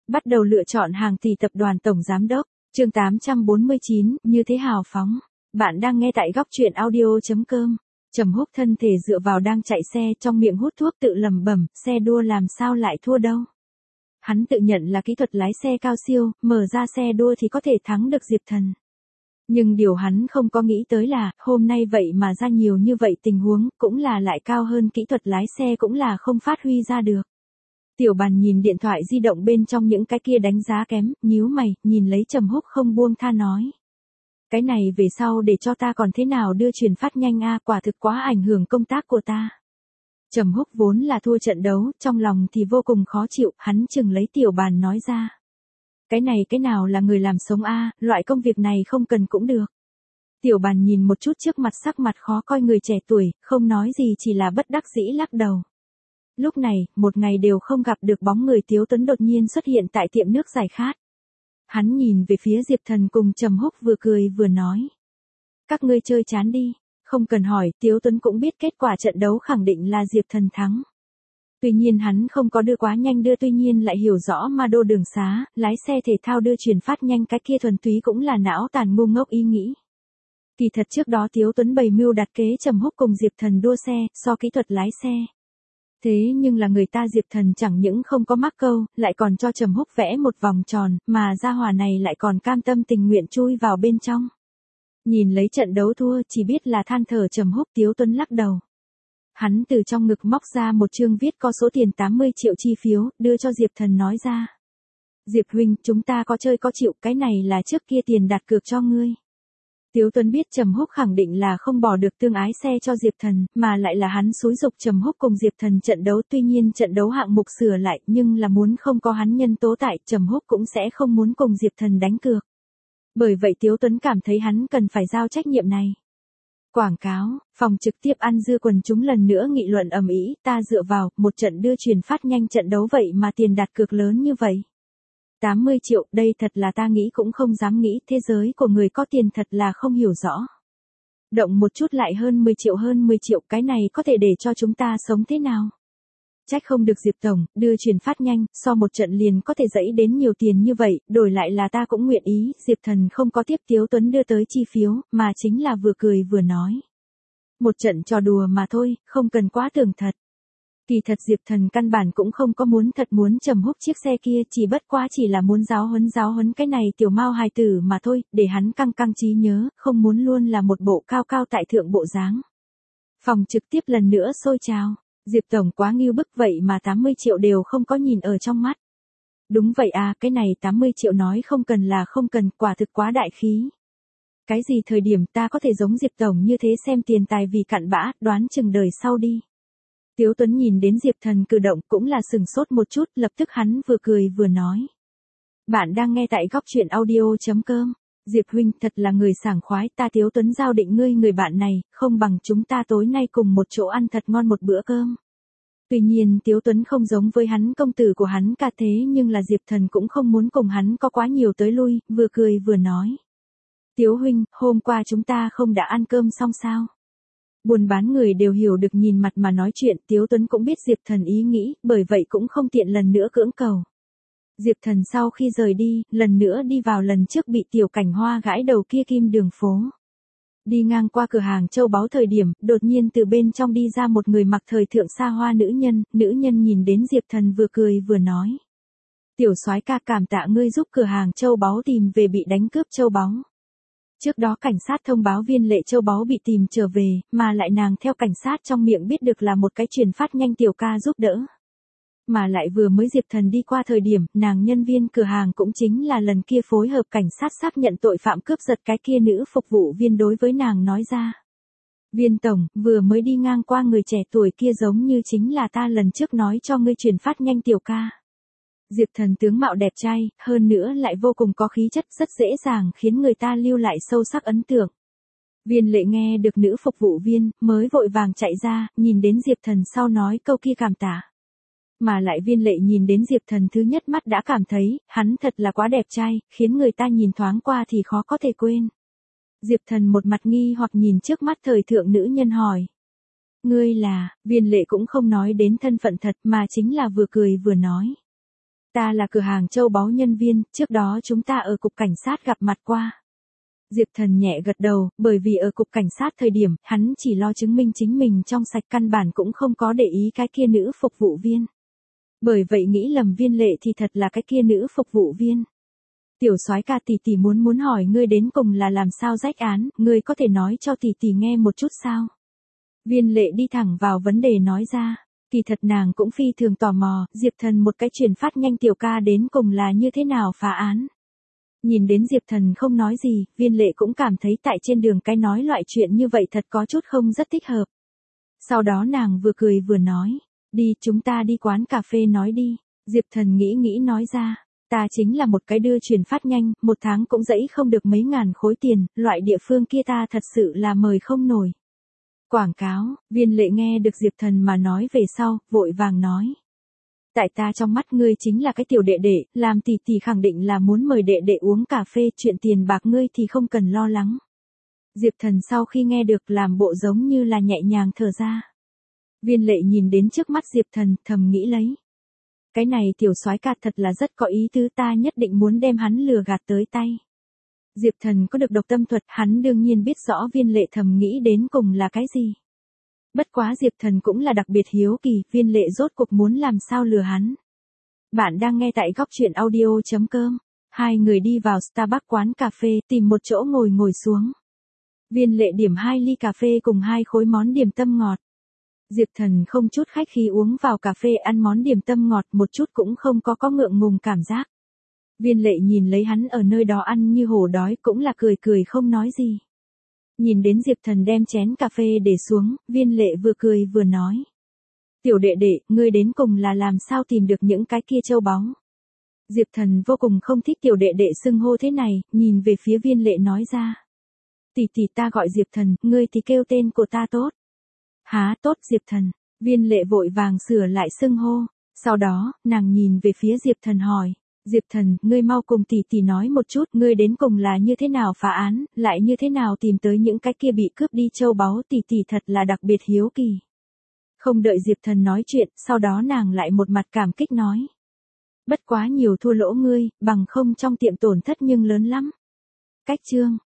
Bắt đầu lựa chọn hàng tỷ tập đoàn tổng giám đốc. Chương 849, như thế hào phóng. Bạn đang nghe tại góc truyện audio.com. Trầm Húc thân thể dựa vào đang chạy xe, trong miệng hút thuốc tự lẩm bẩm, xe đua làm sao lại thua đâu. Hắn tự nhận là kỹ thuật lái xe cao siêu, mở ra xe đua thì có thể thắng được Diệp Thần. Nhưng điều hắn không có nghĩ tới là, hôm nay vậy mà ra nhiều như vậy tình huống, cũng là lại cao hơn kỹ thuật lái xe cũng là không phát huy ra được. Tiểu Bàn nhìn điện thoại di động bên trong những cái kia đánh giá kém, nhíu mày, nhìn lấy Trầm Húc không buông tha nói. Cái này về sau để cho ta còn thế nào đưa truyền phát nhanh a, quả thực quá ảnh hưởng công tác của ta. Trầm Húc vốn là thua trận đấu, trong lòng thì vô cùng khó chịu, hắn chừng lấy Tiểu Bàn nói ra. Cái này cái nào là người làm sống a, loại công việc này không cần cũng được. Tiểu Bàn nhìn một chút trước mặt sắc mặt khó coi người trẻ tuổi, không nói gì chỉ là bất đắc dĩ lắc đầu. Lúc này, một ngày đều không gặp được bóng người Tiếu Tuấn đột nhiên xuất hiện tại tiệm nước giải khát. Hắn nhìn về phía Diệp Thần cùng Trầm Húc vừa cười vừa nói. Các ngươi chơi chán đi, không cần hỏi, Tiếu Tuấn cũng biết kết quả trận đấu khẳng định là Diệp Thần thắng. Tuy nhiên hắn không có đưa quá nhanh đưa, tuy nhiên lại hiểu rõ ma đô đường xá, lái xe thể thao đưa truyền phát nhanh cái kia thuần túy cũng là não tàn ngu ngốc ý nghĩ. Kỳ thật trước đó Tiếu Tuấn bày mưu đặt kế Trầm Húc cùng Diệp Thần đua xe, so kỹ thuật lái xe. Thế nhưng là người ta Diệp Thần chẳng những không có mắc câu, lại còn cho Trầm Húc vẽ một vòng tròn, mà gia hỏa này lại còn cam tâm tình nguyện chui vào bên trong. Nhìn lấy trận đấu thua chỉ biết là than thở Trầm Húc. Tiếu Tuấn lắc đầu. Hắn từ trong ngực móc ra một chương viết có số tiền 80 triệu chi phiếu, đưa cho Diệp Thần nói ra. Diệp huynh, chúng ta có chơi có chịu, cái này là trước kia tiền đặt cược cho ngươi. Tiếu Tuấn biết Trầm Húc khẳng định là không bỏ được tương ái xe cho Diệp Thần, mà lại là hắn xúi giục Trầm Húc cùng Diệp Thần trận đấu, tuy nhiên trận đấu hạng mục sửa lại, nhưng là muốn không có hắn nhân tố tại, Trầm Húc cũng sẽ không muốn cùng Diệp Thần đánh cược. Bởi vậy Tiếu Tuấn cảm thấy hắn cần phải giao trách nhiệm này. Quảng cáo, phòng trực tiếp ăn dưa quần chúng lần nữa nghị luận ầm ĩ, ta dựa vào, một trận đưa truyền phát nhanh trận đấu vậy mà tiền đặt cược lớn như vậy. 80 triệu, đây thật là ta nghĩ cũng không dám nghĩ, thế giới của người có tiền thật là không hiểu rõ. Động một chút lại hơn 10 triệu, cái này có thể để cho chúng ta sống thế nào? Trách không được Diệp Tổng, đưa truyền phát nhanh, so một trận liền có thể dẫy đến nhiều tiền như vậy, đổi lại là ta cũng nguyện ý. Diệp Thần không có tiếp Tiếu Tuấn đưa tới chi phiếu, mà chính là vừa cười vừa nói. Một trận trò đùa mà thôi, không cần quá tưởng thật. Kỳ thật Diệp Thần căn bản cũng không có muốn thật muốn Trầm Húc chiếc xe kia, chỉ bất quá chỉ là muốn giáo huấn cái này tiểu mao hài tử mà thôi, để hắn căng căng trí nhớ, không muốn luôn là một bộ cao cao tại thượng bộ dáng. Phòng trực tiếp lần nữa sôi trào, Diệp Tổng quá ngưu bức vậy mà 80 triệu đều không có nhìn ở trong mắt. Đúng vậy à, cái này 80 triệu nói không cần là không cần, quả thực quá đại khí. Cái gì thời điểm ta có thể giống Diệp Tổng như thế, xem tiền tài vì cặn bã, đoán chừng đời sau đi. Tiếu Tuấn nhìn đến Diệp Thần cử động cũng là sừng sốt một chút, lập tức hắn vừa cười vừa nói. Bạn đang nghe tại góc truyện audio.com. Diệp huynh thật là người sảng khoái, ta Tiếu Tuấn giao định ngươi người bạn này, không bằng chúng ta tối nay cùng một chỗ ăn thật ngon một bữa cơm. Tuy nhiên Tiếu Tuấn không giống với hắn công tử của hắn cả, thế nhưng là Diệp Thần cũng không muốn cùng hắn có quá nhiều tới lui, vừa cười vừa nói. Tiếu huynh, hôm qua chúng ta không đã ăn cơm xong sao? Buôn bán người đều hiểu được nhìn mặt mà nói chuyện, Tiếu Tuấn cũng biết Diệp Thần ý nghĩ, bởi vậy cũng không tiện lần nữa cưỡng cầu. Diệp Thần sau khi rời đi, lần nữa đi vào lần trước bị Tiểu Cảnh Hoa gãi đầu kia Kim Đường phố. Đi ngang qua cửa hàng châu báu thời điểm, đột nhiên từ bên trong đi ra một người mặc thời thượng xa hoa nữ nhân nhìn đến Diệp Thần vừa cười vừa nói. Tiểu soái ca, cảm tạ ngươi giúp cửa hàng châu báu tìm về bị đánh cướp châu báu. Trước đó cảnh sát thông báo Viên Lệ châu báu bị tìm trở về, mà lại nàng theo cảnh sát trong miệng biết được là một cái truyền phát nhanh tiểu ca giúp đỡ. Mà lại vừa mới Diệp Thần đi qua thời điểm, nàng nhân viên cửa hàng cũng chính là lần kia phối hợp cảnh sát xác nhận tội phạm cướp giật cái kia nữ phục vụ viên đối với nàng nói ra. Viên tổng, vừa mới đi ngang qua người trẻ tuổi kia giống như chính là ta lần trước nói cho ngươi truyền phát nhanh tiểu ca. Diệp Thần tướng mạo đẹp trai, hơn nữa lại vô cùng có khí chất, rất dễ dàng khiến người ta lưu lại sâu sắc ấn tượng. Viên Lệ nghe được nữ phục vụ viên, mới vội vàng chạy ra, nhìn đến Diệp Thần sau nói câu kia cảm tạ. Mà lại Viên Lệ nhìn đến Diệp Thần thứ nhất mắt đã cảm thấy, hắn thật là quá đẹp trai, khiến người ta nhìn thoáng qua thì khó có thể quên. Diệp Thần một mặt nghi hoặc nhìn trước mắt thời thượng nữ nhân hỏi. Ngươi là, Viên Lệ cũng không nói đến thân phận thật mà chính là vừa cười vừa nói. Ta là cửa hàng châu báu nhân viên, trước đó chúng ta ở cục cảnh sát gặp mặt qua. Diệp Thần nhẹ gật đầu, bởi vì ở cục cảnh sát thời điểm, hắn chỉ lo chứng minh chính mình trong sạch, căn bản cũng không có để ý cái kia nữ phục vụ viên. Bởi vậy nghĩ lầm Viên Lệ thì thật là cái kia nữ phục vụ viên. Tiểu soái ca, tỷ tỷ muốn hỏi ngươi đến cùng là làm sao rách án, ngươi có thể nói cho tỷ tỷ nghe một chút sao? Viên Lệ đi thẳng vào vấn đề nói ra. Kỳ thật nàng cũng phi thường tò mò, Diệp Thần một cái truyền phát nhanh tiểu ca đến cùng là như thế nào phá án. Nhìn đến Diệp Thần không nói gì, Viên Lệ cũng cảm thấy tại trên đường cái nói loại chuyện như vậy thật có chút không rất thích hợp. Sau đó nàng vừa cười vừa nói, đi chúng ta đi quán cà phê nói đi. Diệp Thần nghĩ nói ra, ta chính là một cái đưa truyền phát nhanh, một tháng cũng dẫy không được mấy ngàn khối tiền, loại địa phương kia ta thật sự là mời không nổi. Quảng cáo, Viên Lệ nghe được Diệp Thần mà nói về sau, vội vàng nói. Tại ta trong mắt ngươi chính là cái tiểu đệ đệ, làm tỷ tỷ khẳng định là muốn mời đệ đệ uống cà phê, chuyện tiền bạc ngươi thì không cần lo lắng. Diệp Thần sau khi nghe được làm bộ giống như là nhẹ nhàng thở ra. Viên Lệ nhìn đến trước mắt Diệp Thần, thầm nghĩ lấy. Cái này tiểu soái ca thật là rất có ý tứ, ta nhất định muốn đem hắn lừa gạt tới tay. Diệp Thần có được độc tâm thuật, hắn đương nhiên biết rõ Viên Lệ thầm nghĩ đến cùng là cái gì. Bất quá Diệp Thần cũng là đặc biệt hiếu kỳ, Viên Lệ rốt cuộc muốn làm sao lừa hắn. Bạn đang nghe tại góc truyện audio.com. Hai người đi vào Starbucks quán cà phê, tìm một chỗ ngồi xuống. Viên Lệ điểm 2 ly cà phê cùng 2 khối món điểm tâm ngọt. Diệp Thần không chút khách khí uống vào cà phê, ăn món điểm tâm ngọt, một chút cũng không có ngượng ngùng cảm giác. Viên Lệ nhìn lấy hắn ở nơi đó ăn như hổ đói, cũng là cười không nói gì. Nhìn đến Diệp Thần đem chén cà phê để xuống, Viên Lệ vừa cười vừa nói. Tiểu đệ đệ, ngươi đến cùng là làm sao tìm được những cái kia châu báu? Diệp Thần vô cùng không thích tiểu đệ đệ xưng hô thế này, nhìn về phía Viên Lệ nói ra. Tỷ tỷ, ta gọi Diệp Thần, ngươi thì kêu tên của ta tốt. Há, tốt Diệp Thần. Viên Lệ vội vàng sửa lại xưng hô. Sau đó, nàng nhìn về phía Diệp Thần hỏi. Diệp Thần, ngươi mau cùng tỷ tỷ nói một chút, ngươi đến cùng là như thế nào phá án, lại như thế nào tìm tới những cái kia bị cướp đi châu báu, tỷ tỷ thật là đặc biệt hiếu kỳ. Không đợi Diệp Thần nói chuyện, sau đó nàng lại một mặt cảm kích nói. Bất quá nhiều thua lỗ ngươi, bằng không trong tiệm tổn thất nhưng lớn lắm. Cách chương.